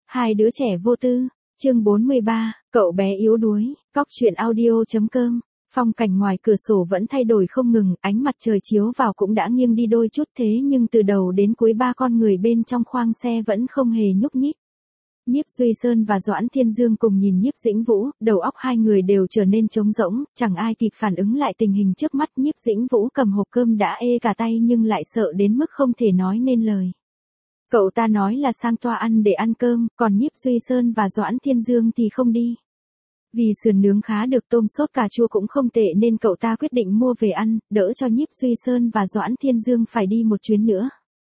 Hai đứa trẻ vô tư, chương 43, cậu bé yếu đuối, cóc truyện audio.com. Phong cảnh ngoài cửa sổ vẫn thay đổi không ngừng, ánh mặt trời chiếu vào cũng đã nghiêng đi đôi chút thế nhưng từ đầu đến cuối ba con người bên trong khoang xe vẫn không hề nhúc nhích. Nhiếp Duy Sơn và Doãn Thiên Dương cùng nhìn Nhiếp Dĩnh Vũ, đầu óc hai người đều trở nên trống rỗng, chẳng ai kịp phản ứng lại tình hình trước mắt. Nhiếp Dĩnh Vũ cầm hộp cơm đã ê cả tay nhưng lại sợ đến mức không thể nói nên lời. Cậu ta nói là sang toa ăn để ăn cơm, còn Nhiếp Duy Sơn và Doãn Thiên Dương thì không đi. Vì sườn nướng khá được, tôm sốt cà chua cũng không tệ nên cậu ta quyết định mua về ăn, đỡ cho Nhiếp Duy Sơn và Doãn Thiên Dương phải đi một chuyến nữa.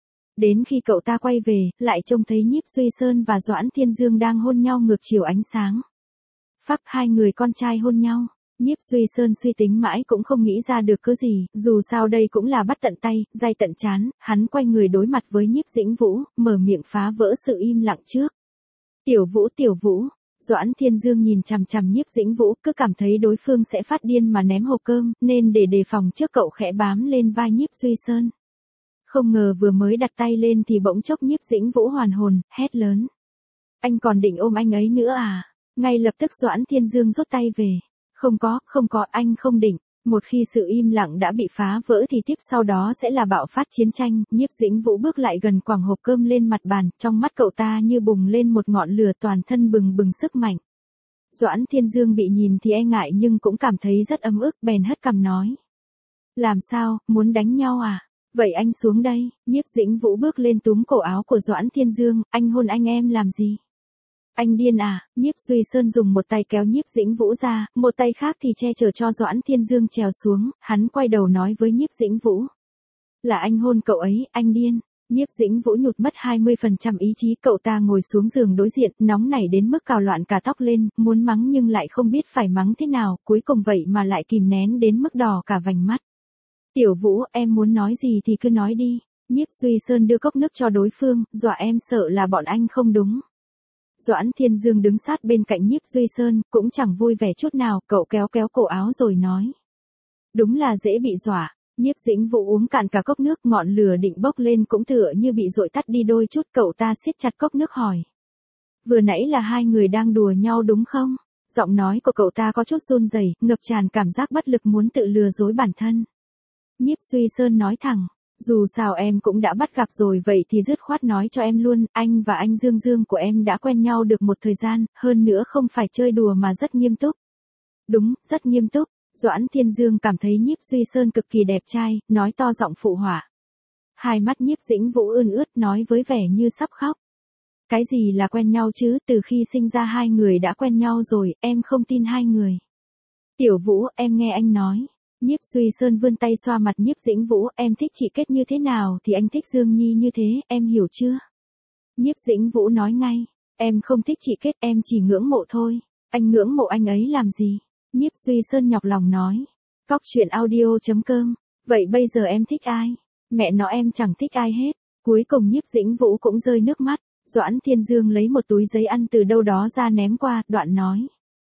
Đến khi cậu ta quay về, lại trông thấy Nhiếp Duy Sơn và Doãn Thiên Dương đang hôn nhau ngược chiều ánh sáng. Phắc, hai người con trai hôn nhau. Nhiếp Duy Sơn suy tính mãi cũng không nghĩ ra được cớ gì, dù sao đây cũng là bắt tận tay, day tận chán. Hắn quay người đối mặt với Nhiếp Dĩnh Vũ, mở miệng phá vỡ sự im lặng trước. Tiểu Vũ. Doãn Thiên Dương nhìn chằm chằm Nhiếp Dĩnh Vũ, cứ cảm thấy đối phương sẽ phát điên mà ném hộp cơm, nên để đề phòng trước cậu khẽ bám lên vai Nhiếp Duy Sơn. Không ngờ vừa mới đặt tay lên thì bỗng chốc Nhiếp Dĩnh Vũ hoàn hồn, hét lớn. Anh còn định ôm anh ấy nữa à? Ngay lập tức Doãn Thiên Dương rút tay về. Không có, anh không định. Một khi sự im lặng đã bị phá vỡ thì tiếp sau đó sẽ là bạo phát chiến tranh. Nhiếp Dĩnh Vũ bước lại gần quàng hộp cơm lên mặt bàn, trong mắt cậu ta như bùng lên một ngọn lửa, toàn thân bừng bừng sức mạnh. Doãn Thiên Dương bị nhìn thì e ngại nhưng cũng cảm thấy rất ấm ức, bèn hất cằm nói. Làm sao, muốn đánh nhau à? Vậy anh xuống đây. Nhiếp Dĩnh Vũ bước lên túm cổ áo của Doãn Thiên Dương, anh hôn anh em làm gì? Anh điên à? Nhiếp Duy Sơn dùng một tay kéo Nhiếp Dĩnh Vũ ra, một tay khác thì che chở cho Doãn Thiên Dương trèo xuống, hắn quay đầu nói với Nhiếp Dĩnh Vũ. Là anh hôn cậu ấy, anh điên. Nhiếp Dĩnh Vũ nhụt mất 20% ý chí, cậu ta ngồi xuống giường đối diện, nóng nảy đến mức cào loạn cả tóc lên, muốn mắng nhưng lại không biết phải mắng thế nào, cuối cùng vậy mà lại kìm nén đến mức đỏ cả vành mắt. Tiểu Vũ, em muốn nói gì thì cứ nói đi. Nhiếp Duy Sơn đưa cốc nước cho đối phương, dọa em sợ là bọn anh không đúng. Doãn Thiên Dương đứng sát bên cạnh Nhiếp Duy Sơn, cũng chẳng vui vẻ chút nào, cậu kéo cổ áo rồi nói. Đúng là dễ bị dọa. Nhiếp Dĩnh Vũ uống cạn cả cốc nước, ngọn lửa định bốc lên cũng tựa như bị dội tắt đi đôi chút, cậu ta siết chặt cốc nước hỏi. Vừa nãy là hai người đang đùa nhau đúng không? Giọng nói của cậu ta có chút run rẩy, ngập tràn cảm giác bất lực muốn tự lừa dối bản thân. Nhiếp Duy Sơn nói thẳng. Dù sao em cũng đã bắt gặp rồi, vậy thì dứt khoát nói cho em luôn, anh và anh Dương của em đã quen nhau được một thời gian, hơn nữa không phải chơi đùa mà rất nghiêm túc. Đúng, rất nghiêm túc. Doãn Thiên Dương cảm thấy Nhiếp Duy Sơn cực kỳ đẹp trai, nói to giọng phụ họa. Hai mắt Nhiếp Dĩnh Vũ ươn ướt nói với vẻ như sắp khóc. Cái gì là quen nhau chứ, từ khi sinh ra hai người đã quen nhau rồi, em không tin hai người. Tiểu Vũ, em nghe anh nói. Nhiếp Duy Sơn vươn tay xoa mặt Nhiếp Dĩnh Vũ, em thích chị Kết như thế nào thì anh thích Dương Nhi như thế, em hiểu chưa? Nhiếp Dĩnh Vũ nói ngay, em không thích chị Kết, em chỉ ngưỡng mộ thôi. Anh ngưỡng mộ anh ấy làm gì? Nhiếp Duy Sơn nhọc lòng nói. Cóc truyện audio.com. Vậy bây giờ em thích ai? Mẹ nó em chẳng thích ai hết. Cuối cùng Nhiếp Dĩnh Vũ cũng rơi nước mắt. Doãn Thiên Dương lấy một túi giấy ăn từ đâu đó ra ném qua, đoạn nói.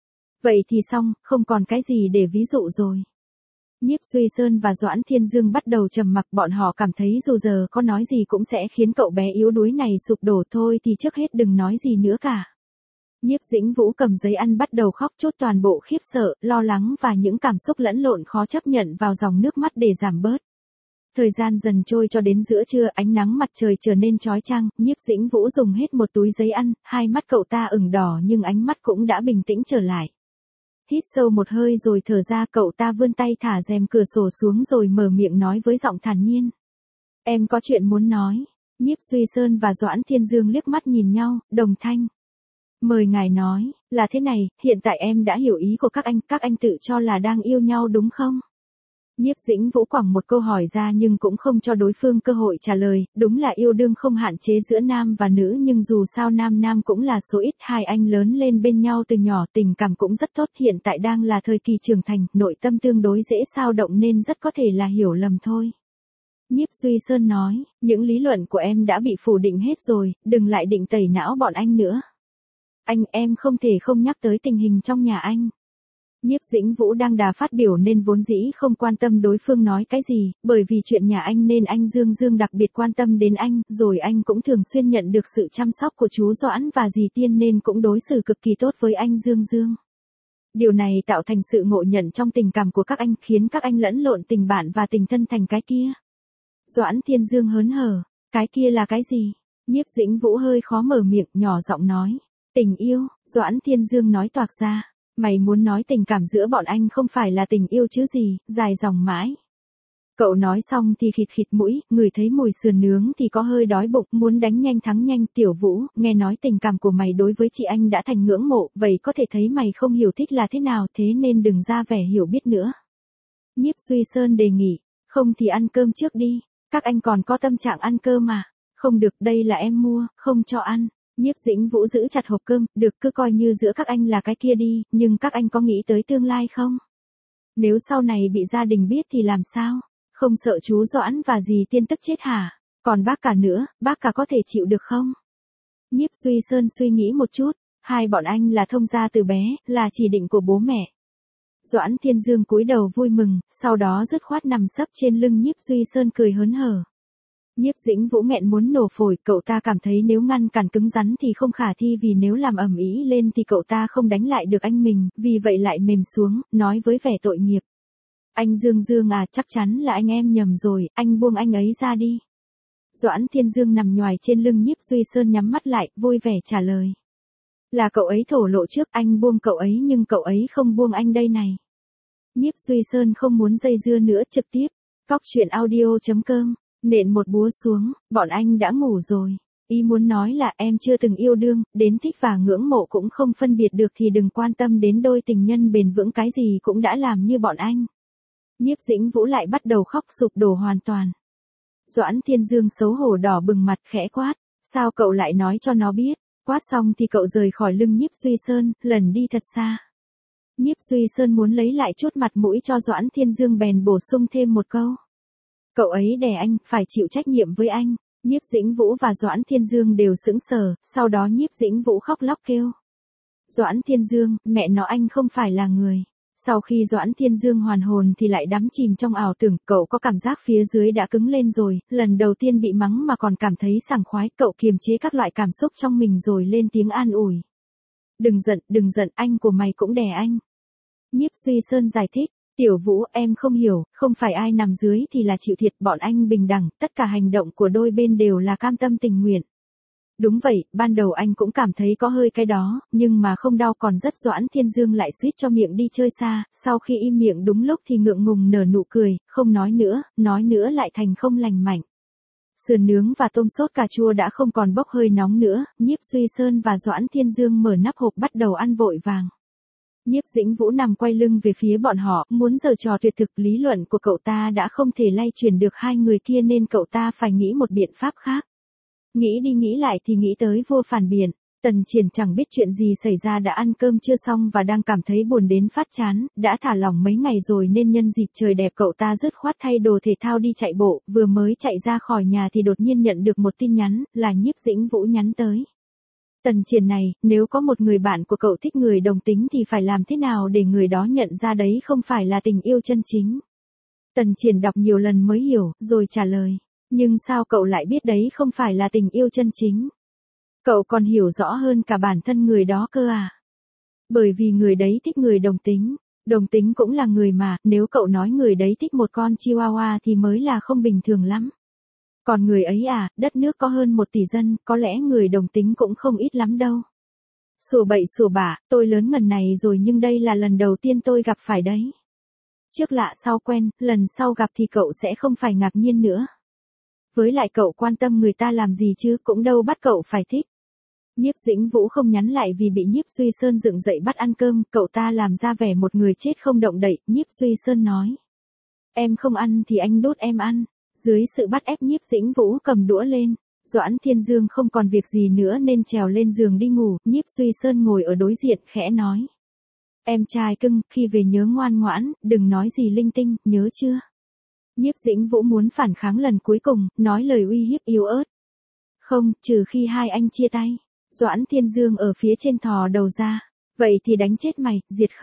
Vậy thì xong, không còn cái gì để ví dụ rồi. Nhiếp Duy Sơn và Doãn Thiên Dương bắt đầu trầm mặc, bọn họ cảm thấy dù giờ có nói gì cũng sẽ khiến cậu bé yếu đuối này sụp đổ thôi thì trước hết đừng nói gì nữa cả. Nhiếp Dĩnh Vũ cầm giấy ăn bắt đầu khóc, chốt toàn bộ khiếp sợ, lo lắng và những cảm xúc lẫn lộn khó chấp nhận vào dòng nước mắt để giảm bớt. Thời gian dần trôi cho đến giữa trưa, ánh nắng mặt trời trở nên chói chang, Nhiếp Dĩnh Vũ dùng hết một túi giấy ăn, hai mắt cậu ta ửng đỏ nhưng ánh mắt cũng đã bình tĩnh trở lại. Hít sâu một hơi rồi thở ra, cậu ta vươn tay thả rèm cửa sổ xuống rồi mở miệng nói với giọng thản nhiên. Em có chuyện muốn nói. Nhiếp Duy Sơn và Doãn Thiên Dương liếc mắt nhìn nhau, đồng thanh. Mời ngài nói, là thế này, hiện tại em đã hiểu ý của các anh tự cho là đang yêu nhau đúng không? Nhiếp Dĩnh Vũ quẳng một câu hỏi ra nhưng cũng không cho đối phương cơ hội trả lời, đúng là yêu đương không hạn chế giữa nam và nữ nhưng dù sao nam cũng là số ít, hai anh lớn lên bên nhau từ nhỏ, tình cảm cũng rất tốt, hiện tại đang là thời kỳ trưởng thành, nội tâm tương đối dễ xao động nên rất có thể là hiểu lầm thôi. Nhiếp Duy Sơn nói, những lý luận của em đã bị phủ định hết rồi, đừng lại định tẩy não bọn anh nữa. Em không thể không nhắc tới tình hình trong nhà anh. Nhiếp Dĩnh Vũ đang đà phát biểu nên vốn dĩ không quan tâm đối phương nói cái gì, bởi vì chuyện nhà anh nên anh Dương Dương đặc biệt quan tâm đến anh, rồi anh cũng thường xuyên nhận được sự chăm sóc của chú Doãn và dì Tiên nên cũng đối xử cực kỳ tốt với anh Dương Dương. Điều này tạo thành sự ngộ nhận trong tình cảm của các anh, khiến các anh lẫn lộn tình bạn và tình thân thành cái kia. Doãn Thiên Dương hớn hở, cái kia là cái gì? Nhiếp Dĩnh Vũ hơi khó mở miệng, nhỏ giọng nói. Tình yêu, Doãn Thiên Dương nói toạc ra. Mày muốn nói tình cảm giữa bọn anh không phải là tình yêu chứ gì, dài dòng mãi. Cậu nói xong thì khịt khịt mũi, ngửi thấy mùi sườn nướng thì có hơi đói bụng, muốn đánh nhanh thắng nhanh. Tiểu Vũ, nghe nói tình cảm của mày đối với chị anh đã thành ngưỡng mộ, vậy có thể thấy mày không hiểu thích là thế nào, thế nên đừng ra vẻ hiểu biết nữa. Nhiếp Duy Sơn đề nghị, không thì ăn cơm trước đi, các anh còn có tâm trạng ăn cơm mà. Không được, đây là em mua, không cho ăn. Nhiếp Dĩnh Vũ giữ chặt hộp cơm, được, cứ coi như giữa các anh là cái kia đi, nhưng các anh có nghĩ tới tương lai không? Nếu sau này bị gia đình biết thì làm sao? Không sợ chú Doãn và dì Tiên tức chết hả? Còn bác cả nữa, bác cả có thể chịu được không? Nhiếp Duy Sơn suy nghĩ một chút, hai bọn anh là thông gia từ bé, là chỉ định của bố mẹ. Doãn Thiên Dương cúi đầu vui mừng, sau đó dứt khoát nằm sấp trên lưng Nhiếp Duy Sơn cười hớn hở. Nhiếp Dĩnh Vũ nghẹn muốn nổ phổi, cậu ta cảm thấy nếu ngăn cản cứng rắn thì không khả thi, vì nếu làm ầm ĩ lên thì cậu ta không đánh lại được anh mình, vì vậy lại mềm xuống, nói với vẻ tội nghiệp. Anh Dương Dương à, chắc chắn là anh em nhầm rồi, anh buông anh ấy ra đi. Doãn Thiên Dương nằm nhoài trên lưng Nhiếp Duy Sơn nhắm mắt lại, vui vẻ trả lời. Là cậu ấy thổ lộ trước, anh buông cậu ấy nhưng cậu ấy không buông anh đây này. Nhiếp Duy Sơn không muốn dây dưa nữa, trực tiếp. Cóc truyện audio.com, nện một búa xuống, bọn anh đã ngủ rồi. Ý muốn nói là em chưa từng yêu đương, đến thích và ngưỡng mộ cũng không phân biệt được thì đừng quan tâm đến đôi tình nhân bền vững, cái gì cũng đã làm như bọn anh. Nhiếp Dĩnh Vũ lại bắt đầu khóc sụp đổ hoàn toàn. Doãn Thiên Dương xấu hổ đỏ bừng mặt, khẽ quát, sao cậu lại nói cho nó biết? Quát xong thì cậu rời khỏi lưng Nhiếp Duy Sơn, lần đi thật xa. Nhiếp Duy Sơn muốn lấy lại chút mặt mũi cho Doãn Thiên Dương bèn bổ sung thêm một câu. Cậu ấy đè anh, phải chịu trách nhiệm với anh. Nhiếp Dĩnh Vũ và Doãn Thiên Dương đều sững sờ, sau đó Nhiếp Dĩnh Vũ khóc lóc kêu. Doãn Thiên Dương, mẹ nó, anh không phải là người. Sau khi Doãn Thiên Dương hoàn hồn thì lại đắm chìm trong ảo tưởng, cậu có cảm giác phía dưới đã cứng lên rồi, lần đầu tiên bị mắng mà còn cảm thấy sảng khoái, cậu kiềm chế các loại cảm xúc trong mình rồi lên tiếng an ủi. Đừng giận, anh của mày cũng đè anh. Nhiếp Duy Sơn giải thích, Tiểu Vũ, em không hiểu, không phải ai nằm dưới thì là chịu thiệt, bọn anh bình đẳng, tất cả hành động của đôi bên đều là cam tâm tình nguyện. Đúng vậy, ban đầu anh cũng cảm thấy có hơi cái đó, nhưng mà không đau còn rất. Doãn Thiên Dương lại suýt cho miệng đi chơi xa, sau khi im miệng đúng lúc thì ngượng ngùng nở nụ cười, không nói nữa lại thành không lành mạnh. Sườn nướng và tôm sốt cà chua đã không còn bốc hơi nóng nữa, Nhiếp Duy Sơn và Doãn Thiên Dương mở nắp hộp bắt đầu ăn vội vàng. Nhiếp Dĩnh Vũ nằm quay lưng về phía bọn họ, muốn giở trò tuyệt thực, lý luận của cậu ta đã không thể lay chuyển được hai người kia nên cậu ta phải nghĩ một biện pháp khác. Nghĩ đi nghĩ lại thì nghĩ tới vua phản biện. Tần Triển chẳng biết chuyện gì xảy ra đã ăn cơm chưa xong và đang cảm thấy buồn đến phát chán, đã thả lỏng mấy ngày rồi nên nhân dịp trời đẹp cậu ta dứt khoát thay đồ thể thao đi chạy bộ, vừa mới chạy ra khỏi nhà thì đột nhiên nhận được một tin nhắn, là Nhiếp Dĩnh Vũ nhắn tới. Tần Triển này, nếu có một người bạn của cậu thích người đồng tính thì phải làm thế nào để người đó nhận ra đấy không phải là tình yêu chân chính? Tần Triển đọc nhiều lần mới hiểu, rồi trả lời. Nhưng sao cậu lại biết đấy không phải là tình yêu chân chính? Cậu còn hiểu rõ hơn cả bản thân người đó cơ à? Bởi vì người đấy thích người đồng tính cũng là người mà, nếu cậu nói người đấy thích một con chihuahua thì mới là không bình thường lắm. Còn người ấy à, đất nước có hơn 1 tỷ dân, có lẽ người đồng tính cũng không ít lắm đâu. Sủa bậy sủa bạ, tôi lớn ngần này rồi nhưng đây là lần đầu tiên tôi gặp phải đấy. Trước lạ sau quen, lần sau gặp thì cậu sẽ không phải ngạc nhiên nữa. Với lại cậu quan tâm người ta làm gì chứ, cũng đâu bắt cậu phải thích. Nhiếp Dĩnh Vũ không nhắn lại vì bị Nhiếp Duy Sơn dựng dậy bắt ăn cơm, cậu ta làm ra vẻ một người chết không động đậy. Nhiếp Duy Sơn nói. Em không ăn thì anh đút em ăn. Dưới sự bắt ép Nhiếp Dĩnh Vũ cầm đũa lên. Doãn Thiên Dương không còn việc gì nữa nên trèo lên giường đi ngủ. Nhiếp Duy Sơn ngồi ở đối diện khẽ nói. Em trai cưng, khi về nhớ ngoan ngoãn, đừng nói gì linh tinh, nhớ chưa? Nhiếp Dĩnh Vũ muốn phản kháng lần cuối cùng, nói lời uy hiếp yếu ớt. Không, trừ khi hai anh chia tay. Doãn Thiên Dương ở phía trên thò đầu ra. Vậy thì đánh chết mày, diệt khẩu.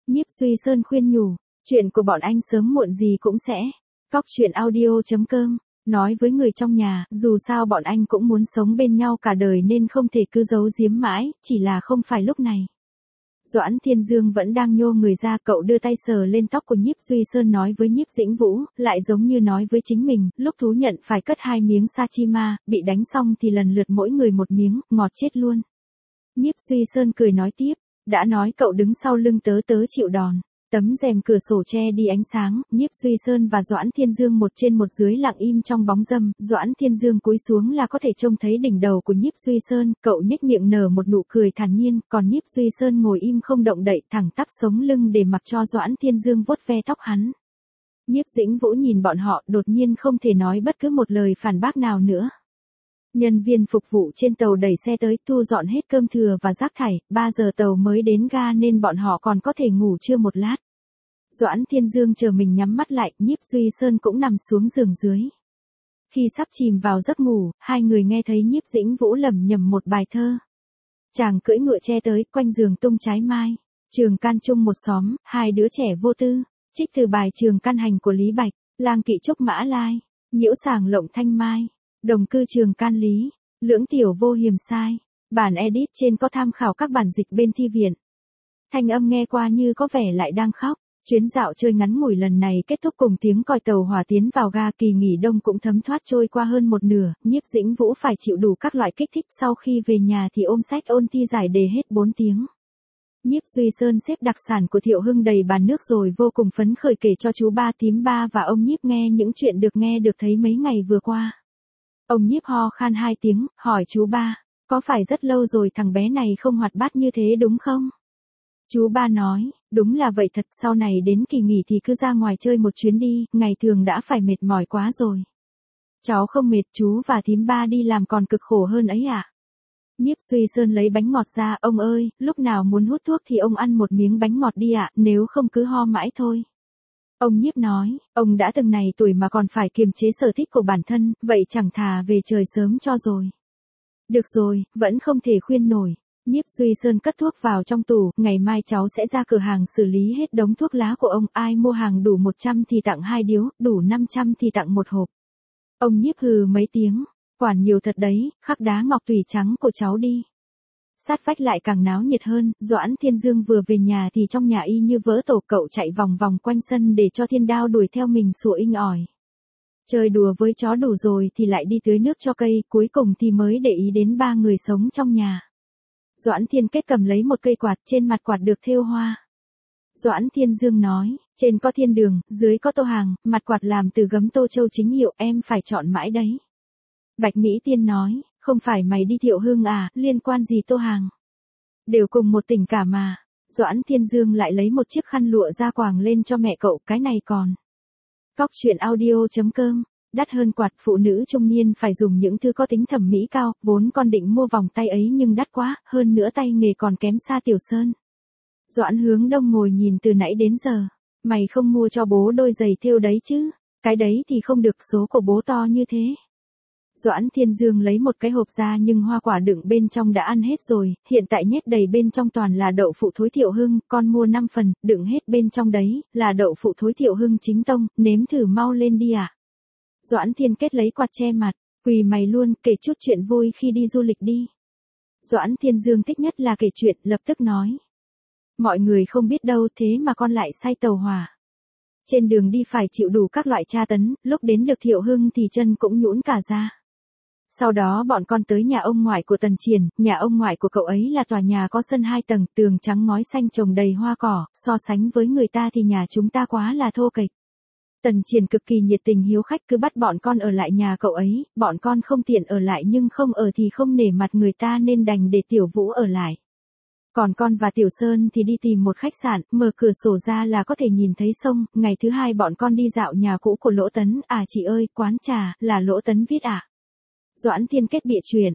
Nhiếp Duy Sơn khuyên nhủ, chuyện của bọn anh sớm muộn gì cũng sẽ. Cóc truyện audio.com, nói với người trong nhà, dù sao bọn anh cũng muốn sống bên nhau cả đời nên không thể cứ giấu giếm mãi, chỉ là không phải lúc này. Doãn Thiên Dương vẫn đang nhô người ra, cậu đưa tay sờ lên tóc của Nhiếp Duy Sơn nói với Nhiếp Dĩnh Vũ, lại giống như nói với chính mình, lúc thú nhận phải cất 2 miếng Sachima, bị đánh xong thì lần lượt mỗi người một miếng, ngọt chết luôn. Nhiếp Duy Sơn cười nói tiếp, đã nói cậu đứng sau lưng tớ chịu đòn. Tấm rèm cửa sổ che đi ánh sáng, Nhiếp Duy Sơn và Doãn Thiên Dương một trên một dưới lặng im trong bóng râm, Doãn Thiên Dương cúi xuống là có thể trông thấy đỉnh đầu của Nhiếp Duy Sơn, cậu nhếch miệng nở một nụ cười thản nhiên, còn Nhiếp Duy Sơn ngồi im không động đậy, thẳng tắp sống lưng để mặc cho Doãn Thiên Dương vuốt ve tóc hắn. Nhiếp Dĩnh Vũ nhìn bọn họ, đột nhiên không thể nói bất cứ một lời phản bác nào nữa. Nhân viên phục vụ trên tàu đẩy xe tới thu dọn hết cơm thừa và rác thải, 3 giờ tàu mới đến ga nên bọn họ còn có thể ngủ trưa một lát. Doãn Thiên Dương chờ mình nhắm mắt lại, Nhiếp Duy Sơn cũng nằm xuống giường dưới. Khi sắp chìm vào giấc ngủ, hai người nghe thấy Nhiếp Dĩnh Vũ lẩm nhẩm một bài thơ. Chàng cưỡi ngựa che tới, quanh giường tung trái mai. Trường can chung một xóm, hai đứa trẻ vô tư. Trích từ bài Trường can hành của Lý Bạch. Lang kỵ trúc mã lai, nhiễu sàng lộng thanh mai. Đồng cư Trường can lý, lưỡng tiểu vô hiềm sai. Bản edit trên có tham khảo các bản dịch bên thi viện. Thanh âm nghe qua như có vẻ lại đang khóc. Chuyến dạo chơi ngắn ngủi lần này kết thúc cùng tiếng còi tàu hỏa tiến vào ga, kỳ nghỉ đông cũng thấm thoát trôi qua hơn một nửa, Nhiếp Dĩnh Vũ phải chịu đủ các loại kích thích, sau khi về nhà thì ôm sách ôn thi giải đề hết 4 tiếng. Nhiếp Duy Sơn xếp đặc sản của Thiệu Hưng đầy bàn nước rồi vô cùng phấn khởi kể cho chú ba, thím ba và ông Nhiếp nghe những chuyện được nghe được thấy mấy ngày vừa qua. Ông Nhiếp ho khan 2 tiếng, hỏi chú ba, có phải rất lâu rồi thằng bé này không hoạt bát như thế đúng không? Chú ba nói, đúng là vậy thật, sau này đến kỳ nghỉ thì cứ ra ngoài chơi một chuyến đi, ngày thường đã phải mệt mỏi quá rồi. Cháu không mệt, chú và thím ba đi làm còn cực khổ hơn ấy ạ. Nhiếp Duy Sơn lấy bánh ngọt ra, ông ơi, lúc nào muốn hút thuốc thì ông ăn một miếng bánh ngọt đi ạ, nếu không cứ ho mãi thôi. Ông Nhiếp nói, ông đã từng này tuổi mà còn phải kiềm chế sở thích của bản thân, vậy chẳng thà về trời sớm cho rồi. Được rồi, vẫn không thể khuyên nổi. Nhiếp Duy Sơn cất thuốc vào trong tủ, ngày mai cháu sẽ ra cửa hàng xử lý hết đống thuốc lá của ông, ai mua hàng đủ 100 thì tặng 2 điếu, đủ 500 thì tặng 1 hộp. Ông Nhiếp hừ mấy tiếng, quản nhiều thật đấy, khắc đá ngọc tùy trắng của cháu đi. Sát vách lại càng náo nhiệt hơn, Doãn Thiên Dương vừa về nhà thì trong nhà y như vỡ tổ, cậu chạy vòng vòng quanh sân để cho Thiên Đao đuổi theo mình sủa inh ỏi. Chơi đùa với chó đủ rồi thì lại đi tưới nước cho cây, cuối cùng thì mới để ý đến 3 người sống trong nhà. Doãn Thiên Kết cầm lấy một cây quạt, trên mặt quạt được thêu hoa. Doãn Thiên Dương nói, trên có thiên đường, dưới có tô hàng, mặt quạt làm từ gấm Tô Châu chính hiệu, em phải chọn mãi đấy. Bạch Mỹ Tiên nói, không phải mày đi Thiệu Hưng à, liên quan gì tô hàng. Đều cùng một tỉnh cả mà. Doãn Thiên Dương lại lấy một chiếc khăn lụa ra quàng lên cho mẹ cậu, cái này còn. Cóc truyện audio.com, đắt hơn quạt, phụ nữ trung niên phải dùng những thứ có tính thẩm mỹ cao, vốn con định mua vòng tay ấy nhưng đắt quá, hơn nữa tay nghề còn kém xa Tiểu Sơn. Doãn Hướng Đông ngồi nhìn từ nãy đến giờ, mày không mua cho bố đôi giày thêu đấy chứ, cái đấy thì không được, số của bố to như thế. Doãn Thiên Dương lấy một cái hộp ra nhưng hoa quả đựng bên trong đã ăn hết rồi, hiện tại nhét đầy bên trong toàn là đậu phụ thối Thiệu Hưng, con mua 5 phần, đựng hết bên trong đấy, là đậu phụ thối Thiệu Hưng chính tông, nếm thử mau lên đi ạ. Doãn Thiên Kết lấy quạt che mặt, quỳ mày luôn, kể chút chuyện vui khi đi du lịch đi. Doãn Thiên Dương thích nhất là kể chuyện, lập tức nói. Mọi người không biết đâu, thế mà con lại say tàu hỏa. Trên đường đi phải chịu đủ các loại tra tấn, lúc đến được Thiệu Hưng thì chân cũng nhũn cả ra. Sau đó bọn con tới nhà ông ngoại của Tần Triển, nhà ông ngoại của cậu ấy là tòa nhà có sân 2 tầng, tường trắng ngói xanh trồng đầy hoa cỏ, so sánh với người ta thì nhà chúng ta quá là thô kệch. Tần Triển cực kỳ nhiệt tình hiếu khách, cứ bắt bọn con ở lại nhà cậu ấy, bọn con không tiện ở lại nhưng không ở thì không nể mặt người ta nên đành để Tiểu Vũ ở lại. Còn con và Tiểu Sơn thì đi tìm một khách sạn, mở cửa sổ ra là có thể nhìn thấy sông, ngày thứ 2 bọn con đi dạo nhà cũ của Lỗ Tấn, à chị ơi, quán trà, là Lỗ Tấn viết à? Doãn Thiên Kết bịa chuyện,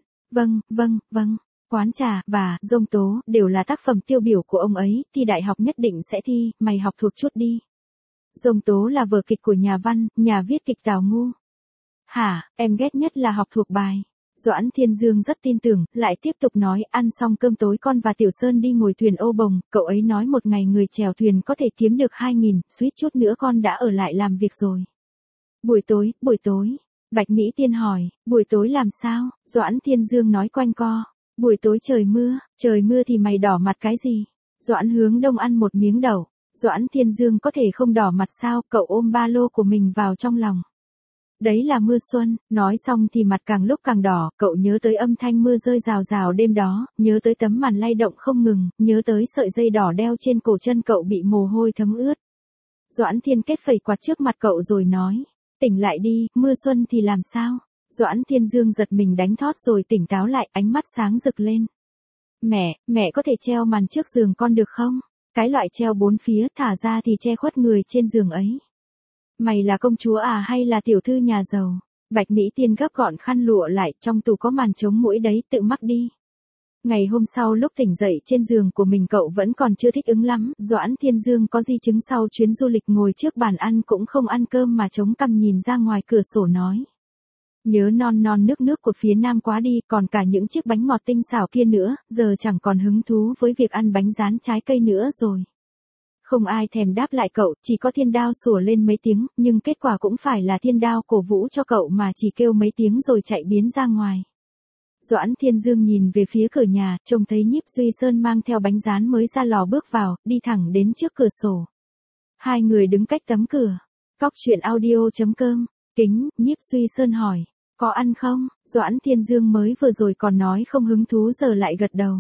vâng, quán trà, và, Dông Tố, đều là tác phẩm tiêu biểu của ông ấy, thi đại học nhất định sẽ thi, mày học thuộc chút đi. Dông Tố là vở kịch của nhà văn, nhà viết kịch Tào Ngu. Hả, em ghét nhất là học thuộc bài. Doãn Thiên Dương rất tin tưởng, lại tiếp tục nói ăn xong cơm tối con và Tiểu Sơn đi ngồi thuyền ô bồng, cậu ấy nói một ngày người chèo thuyền có thể kiếm được 2.000, suýt chút nữa con đã ở lại làm việc rồi. Buổi tối, Bạch Mỹ Tiên hỏi, buổi tối làm sao? Doãn Thiên Dương nói quanh co, buổi tối trời mưa thì mày đỏ mặt cái gì? Doãn Hướng Đông ăn một miếng đậu, Doãn Thiên Dương có thể không đỏ mặt sao, cậu ôm ba lô của mình vào trong lòng. Đấy là mưa xuân, nói xong thì mặt càng lúc càng đỏ, cậu nhớ tới âm thanh mưa rơi rào rào đêm đó, nhớ tới tấm màn lay động không ngừng, nhớ tới sợi dây đỏ đeo trên cổ chân cậu bị mồ hôi thấm ướt. Doãn Thiên Kết phẩy quạt trước mặt cậu rồi nói, tỉnh lại đi, mưa xuân thì làm sao? Doãn Thiên Dương giật mình đánh thót rồi tỉnh táo lại, ánh mắt sáng rực lên. Mẹ có thể treo màn trước giường con được không? Cái loại treo bốn phía thả ra thì che khuất người trên giường ấy. Mày là công chúa à hay là tiểu thư nhà giàu? Bạch Mỹ Tiên gấp gọn khăn lụa lại, trong tủ có màn chống muỗi đấy, tự mắc đi. Ngày hôm sau lúc tỉnh dậy trên giường của mình cậu vẫn còn chưa thích ứng lắm, Doãn Thiên Dương có di chứng sau chuyến du lịch ngồi trước bàn ăn cũng không ăn cơm mà chống cằm nhìn ra ngoài cửa sổ nói. Nhớ non non nước của phía Nam quá đi, còn cả những chiếc bánh ngọt tinh xảo kia nữa, giờ chẳng còn hứng thú với việc ăn bánh rán trái cây nữa rồi. Không ai thèm đáp lại cậu, chỉ có Thiên Đao sủa lên mấy tiếng, nhưng kết quả cũng phải là Thiên Đao cổ vũ cho cậu mà chỉ kêu mấy tiếng rồi chạy biến ra ngoài. Doãn Thiên Dương nhìn về phía cửa nhà, trông thấy Nhiếp Duy Sơn mang theo bánh rán mới ra lò bước vào, đi thẳng đến trước cửa sổ. Hai người đứng cách tấm cửa. Cóc truyện audio.com, Kính, Nhiếp Duy Sơn hỏi, có ăn không? Doãn Thiên Dương mới vừa rồi còn nói không hứng thú giờ lại gật đầu.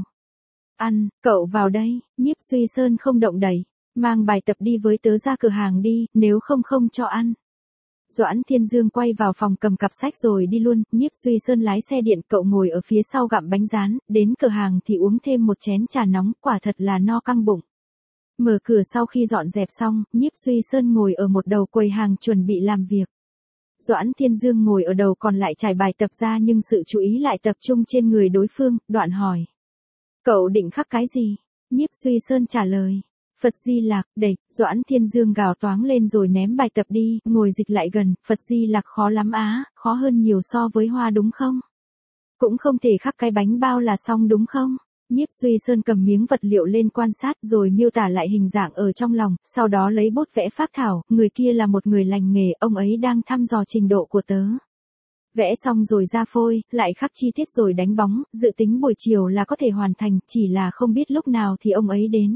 Ăn, cậu vào đây, Nhiếp Duy Sơn không động đậy, mang bài tập đi với tớ ra cửa hàng đi, nếu không không cho ăn. Doãn Thiên Dương quay vào phòng cầm cặp sách rồi đi luôn, Nhiếp Duy Sơn lái xe điện, cậu ngồi ở phía sau gặm bánh rán, đến cửa hàng thì uống thêm một chén trà nóng, quả thật là no căng bụng. Mở cửa sau khi dọn dẹp xong, Nhiếp Duy Sơn ngồi ở một đầu quầy hàng chuẩn bị làm việc. Doãn Thiên Dương ngồi ở đầu còn lại trải bài tập ra nhưng sự chú ý lại tập trung trên người đối phương, đoạn hỏi. Cậu định khắc cái gì? Nhiếp Duy Sơn trả lời. Phật Di Lặc, đẩy, Doãn Thiên Dương gào toáng lên rồi ném bài tập đi, ngồi dịch lại gần, Phật Di Lặc khó lắm á, khó hơn nhiều so với hoa đúng không? Cũng không thể khắc cái bánh bao là xong đúng không? Nhiếp Duy Sơn cầm miếng vật liệu lên quan sát rồi miêu tả lại hình dạng ở trong lòng, sau đó lấy bút vẽ phác thảo, người kia là một người lành nghề, ông ấy đang thăm dò trình độ của tớ. Vẽ xong rồi ra phôi, lại khắc chi tiết rồi đánh bóng, dự tính buổi chiều là có thể hoàn thành, chỉ là không biết lúc nào thì ông ấy đến.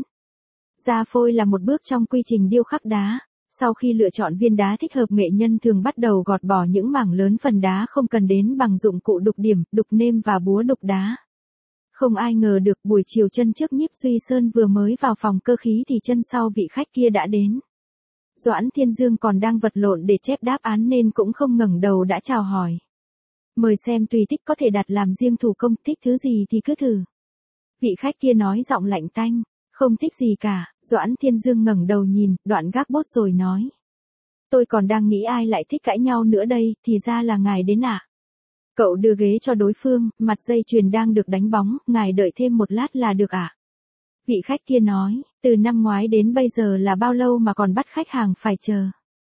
Ra phôi là một bước trong quy trình điêu khắc đá. Sau khi lựa chọn viên đá thích hợp nghệ nhân thường bắt đầu gọt bỏ những mảng lớn phần đá không cần đến bằng dụng cụ đục điểm, đục nêm và búa đục đá. Không ai ngờ được buổi chiều chân trước Nhiếp Duy Sơn vừa mới vào phòng cơ khí thì chân sau vị khách kia đã đến. Doãn Thiên Dương còn đang vật lộn để chép đáp án nên cũng không ngẩng đầu đã chào hỏi. Mời xem tùy thích có thể đặt làm riêng thủ công, thích thứ gì thì cứ thử. Vị khách kia nói giọng lạnh tanh. Không thích gì cả, Doãn Thiên Dương ngẩng đầu nhìn, đoạn gác bút rồi nói. Tôi còn đang nghĩ ai lại thích cãi nhau nữa đây, thì ra là ngài đến ạ. Cậu đưa ghế cho đối phương, mặt dây chuyền đang được đánh bóng, ngài đợi thêm một lát là được ạ. Vị khách kia nói, từ năm ngoái đến bây giờ là bao lâu mà còn bắt khách hàng phải chờ.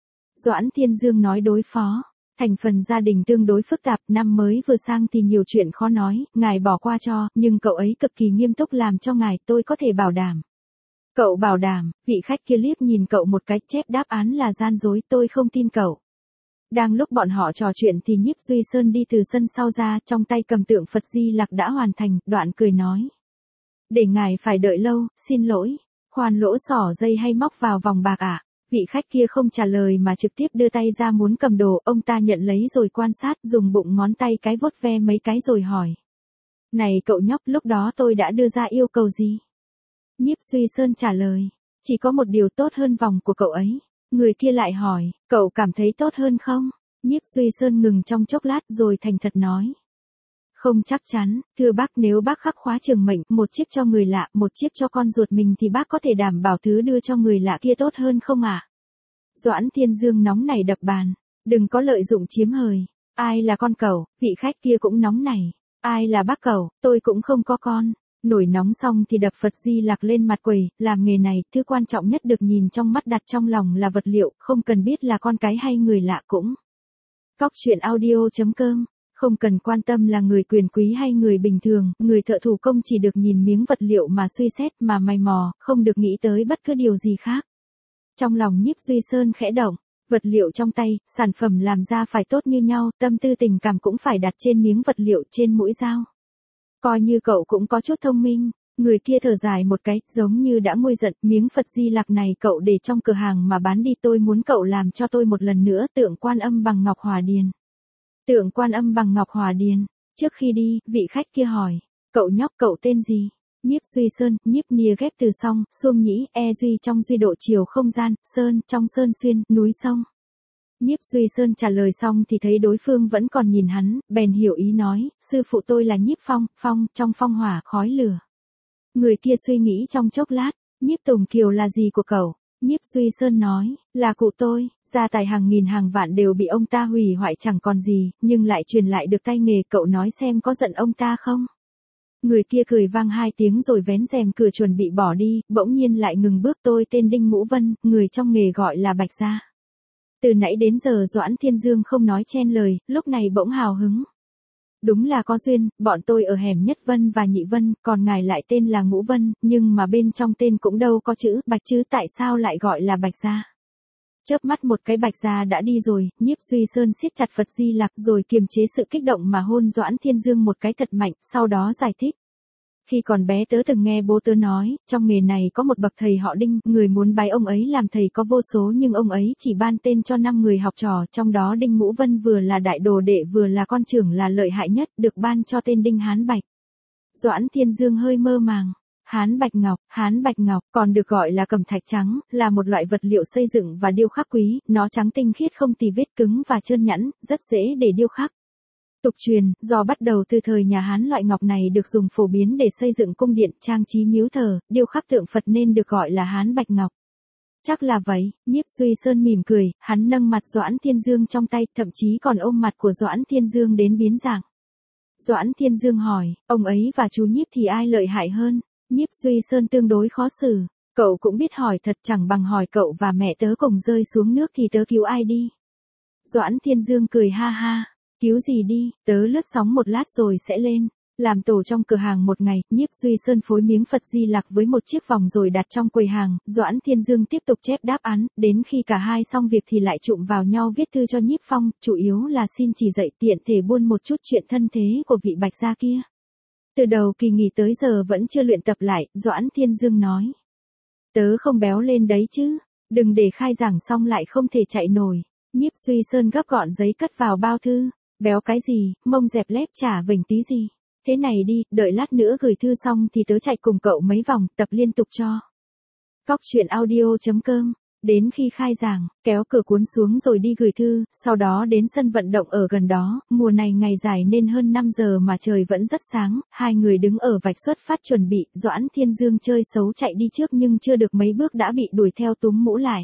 Doãn Thiên Dương nói đối phó. Thành phần gia đình tương đối phức tạp, năm mới vừa sang thì nhiều chuyện khó nói, ngài bỏ qua cho, nhưng cậu ấy cực kỳ nghiêm túc làm cho ngài, tôi có thể bảo đảm. Cậu bảo đảm, vị khách kia liếc nhìn cậu một cái, chép đáp án là gian dối, tôi không tin cậu. Đang lúc bọn họ trò chuyện thì Nhiếp Duy Sơn đi từ sân sau ra, trong tay cầm tượng Phật Di Lặc đã hoàn thành, đoạn cười nói. Để ngài phải đợi lâu, xin lỗi, khoan lỗ xỏ dây hay móc vào vòng bạc ạ. Vị khách kia không trả lời mà trực tiếp đưa tay ra muốn cầm đồ, ông ta nhận lấy rồi quan sát, dùng bụng ngón tay cái vuốt ve mấy cái rồi hỏi. Này cậu nhóc, lúc đó tôi đã đưa ra yêu cầu gì? Nhiếp Duy Sơn trả lời, chỉ có một điều tốt hơn vòng của cậu ấy. Người kia lại hỏi, cậu cảm thấy tốt hơn không? Nhiếp Duy Sơn ngừng trong chốc lát rồi thành thật nói. Không chắc chắn, thưa bác, nếu bác khắc khóa trường mệnh, một chiếc cho người lạ, một chiếc cho con ruột mình thì bác có thể đảm bảo thứ đưa cho người lạ kia tốt hơn không ạ? Doãn Thiên Dương nóng nảy đập bàn, đừng có lợi dụng chiếm hời. Ai là con cậu? Vị khách kia cũng nóng nảy. Ai là bác cậu? Tôi cũng không có con. Nổi nóng xong thì đập Phật Di Lặc lên mặt quầy, làm nghề này, thứ quan trọng nhất được nhìn trong mắt đặt trong lòng là vật liệu, không cần biết là con cái hay người lạ cũng. Cóc truyện audio.com Không cần quan tâm là người quyền quý hay người bình thường, người thợ thủ công chỉ được nhìn miếng vật liệu mà suy xét mà mày mò, không được nghĩ tới bất cứ điều gì khác. Trong lòng Nhiếp Duy Sơn khẽ động, vật liệu trong tay, sản phẩm làm ra phải tốt như nhau, tâm tư tình cảm cũng phải đặt trên miếng vật liệu trên mũi dao. Coi như cậu cũng có chút thông minh. Người kia thở dài một cái, giống như đã nguôi giận, miếng Phật Di Lặc này cậu để trong cửa hàng mà bán đi, tôi muốn cậu làm cho tôi một lần nữa tượng Quan Âm bằng ngọc hòa điền. Tượng Quan Âm bằng ngọc hòa điền. Trước khi đi, vị khách kia hỏi, cậu nhóc cậu tên gì? Nhiếp Duy Sơn, Nhiếp nia ghép từ song, xuông nhĩ, duy trong duy độ chiều không gian, sơn, trong sơn xuyên, núi sông. Nhiếp Duy Sơn trả lời xong thì thấy đối phương vẫn còn nhìn hắn, bèn hiểu ý nói, sư phụ tôi là Nhiếp Phong, phong, trong phong hỏa, khói lửa. Người kia suy nghĩ trong chốc lát, Nhiếp Tùng Kiều là gì của cậu? Nhiếp Duy Sơn nói, là cụ tôi, gia tài hàng nghìn hàng vạn đều bị ông ta hủy hoại chẳng còn gì, nhưng lại truyền lại được tay nghề, cậu nói xem có giận ông ta không? Người kia cười vang hai tiếng rồi vén rèm cửa chuẩn bị bỏ đi, bỗng nhiên lại ngừng bước. Tôi tên Đinh Ngũ Vân, người trong nghề gọi là Bạch Gia. Từ nãy đến giờ Doãn Thiên Dương không nói chen lời, lúc này bỗng hào hứng. Đúng là có duyên, bọn tôi ở hẻm Nhất Vân và Nhị Vân, còn ngài lại tên là Ngũ Vân, nhưng mà bên trong tên cũng đâu có chữ Bạch chứ, tại sao lại gọi là Bạch Gia? Chớp mắt một cái Bạch Gia đã đi rồi. Nhiếp Duy Sơn siết chặt Phật Di Lặc rồi kiềm chế sự kích động mà hôn Doãn Thiên Dương một cái thật mạnh, sau đó giải thích. Khi còn bé tớ từng nghe bố tớ nói, trong nghề này có một bậc thầy họ Đinh, người muốn bái ông ấy làm thầy có vô số nhưng ông ấy chỉ ban tên cho 5 người học trò, trong đó Đinh Ngũ Vân vừa là đại đồ đệ vừa là con trưởng là lợi hại nhất, được ban cho tên Đinh Hán Bạch. Doãn Thiên Dương hơi mơ màng. Hán Bạch Ngọc, còn được gọi là cẩm thạch trắng, là một loại vật liệu xây dựng và điêu khắc quý, nó trắng tinh khiết không tì vết, cứng và trơn nhẵn, rất dễ để điêu khắc. Tục truyền, do bắt đầu từ thời nhà Hán loại ngọc này được dùng phổ biến để xây dựng cung điện, trang trí miếu thờ, điêu khắc tượng Phật nên được gọi là Hán Bạch Ngọc. Chắc là vậy, Nhiếp Duy Sơn mỉm cười, hắn nâng mặt Doãn Thiên Dương trong tay, thậm chí còn ôm mặt của Doãn Thiên Dương đến biến dạng. Doãn Thiên Dương hỏi, ông ấy và chú Nhiếp thì ai lợi hại hơn? Nhiếp Duy Sơn tương đối khó xử, cậu cũng biết hỏi thật, chẳng bằng hỏi cậu và mẹ tớ cùng rơi xuống nước thì tớ cứu ai đi? Doãn Thiên Dương cười ha ha, cứu gì đi, tớ lướt sóng một lát rồi sẽ lên. Làm tổ trong cửa hàng một ngày, Nhiếp Duy Sơn phối miếng Phật Di Lặc với một chiếc vòng rồi đặt trong quầy hàng, Doãn Thiên Dương tiếp tục chép đáp án, đến khi cả hai xong việc thì lại trụm vào nhau viết thư cho Nhiếp Phong, chủ yếu là xin chỉ dạy tiện thể buôn một chút chuyện thân thế của vị Bạch Gia kia. Từ đầu kỳ nghỉ tới giờ vẫn chưa luyện tập lại, Doãn Thiên Dương nói. Tớ không béo lên đấy chứ, đừng để khai giảng xong lại không thể chạy nổi. Nhiếp Duy Sơn gấp gọn giấy cất vào bao thư, béo cái gì, mông dẹp lép chả vểnh tí gì. Thế này đi, đợi lát nữa gửi thư xong thì tớ chạy cùng cậu mấy vòng, tập liên tục cho. Cóc truyện audio.com. Đến khi khai giảng, kéo cửa cuốn xuống rồi đi gửi thư, sau đó đến sân vận động ở gần đó, mùa này ngày dài nên hơn 5 giờ mà trời vẫn rất sáng, hai người đứng ở vạch xuất phát chuẩn bị, Doãn Thiên Dương chơi xấu chạy đi trước nhưng chưa được mấy bước đã bị đuổi theo túm mũ lại.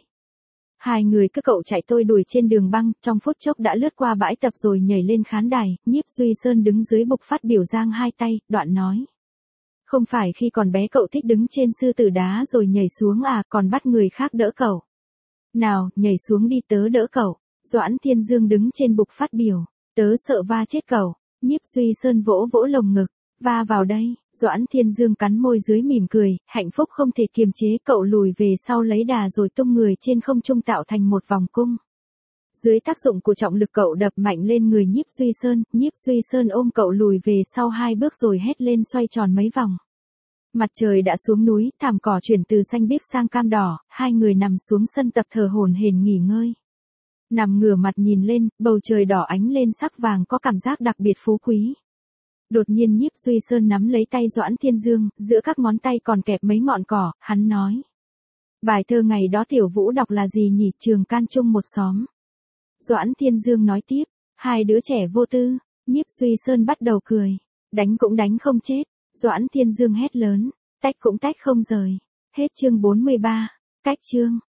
Hai người cứ cậu chạy tôi đuổi trên đường băng, trong phút chốc đã lướt qua bãi tập rồi nhảy lên khán đài, Nhiếp Duy Sơn đứng dưới bục phát biểu giang hai tay, đoạn nói. Không phải khi còn bé cậu thích đứng trên sư tử đá rồi nhảy xuống à, còn bắt người khác đỡ cậu. Nào, nhảy xuống đi tớ đỡ cậu. Doãn Thiên Dương đứng trên bục phát biểu. Tớ sợ va chết cậu. Nhiếp Duy Sơn vỗ vỗ lồng ngực. Va vào đây. Doãn Thiên Dương cắn môi dưới mỉm cười, hạnh phúc không thể kiềm chế, cậu lùi về sau lấy đà rồi tung người trên không trung tạo thành một vòng cung. Dưới tác dụng của trọng lực cậu đập mạnh lên người Nhiếp Duy Sơn ôm cậu lùi về sau 2 bước rồi hét lên xoay tròn mấy vòng. Mặt trời đã xuống núi, thảm cỏ chuyển từ xanh biếc sang cam đỏ, hai người nằm xuống sân tập thở hổn hển nghỉ ngơi. Nằm ngửa mặt nhìn lên, bầu trời đỏ ánh lên sắc vàng có cảm giác đặc biệt phú quý. Đột nhiên Nhiếp Duy Sơn nắm lấy tay Doãn Thiên Dương, giữa các ngón tay còn kẹp mấy ngọn cỏ, hắn nói. Bài thơ ngày đó Tiểu Vũ đọc là gì nhỉ, Trường Can chung một xóm. Doãn Thiên Dương nói tiếp, hai đứa trẻ vô tư. Nhiếp Duy Sơn bắt đầu cười. Đánh cũng đánh không chết. Doãn Thiên Dương hét lớn, tách cũng tách không rời. Hết chương 43. Cách chương.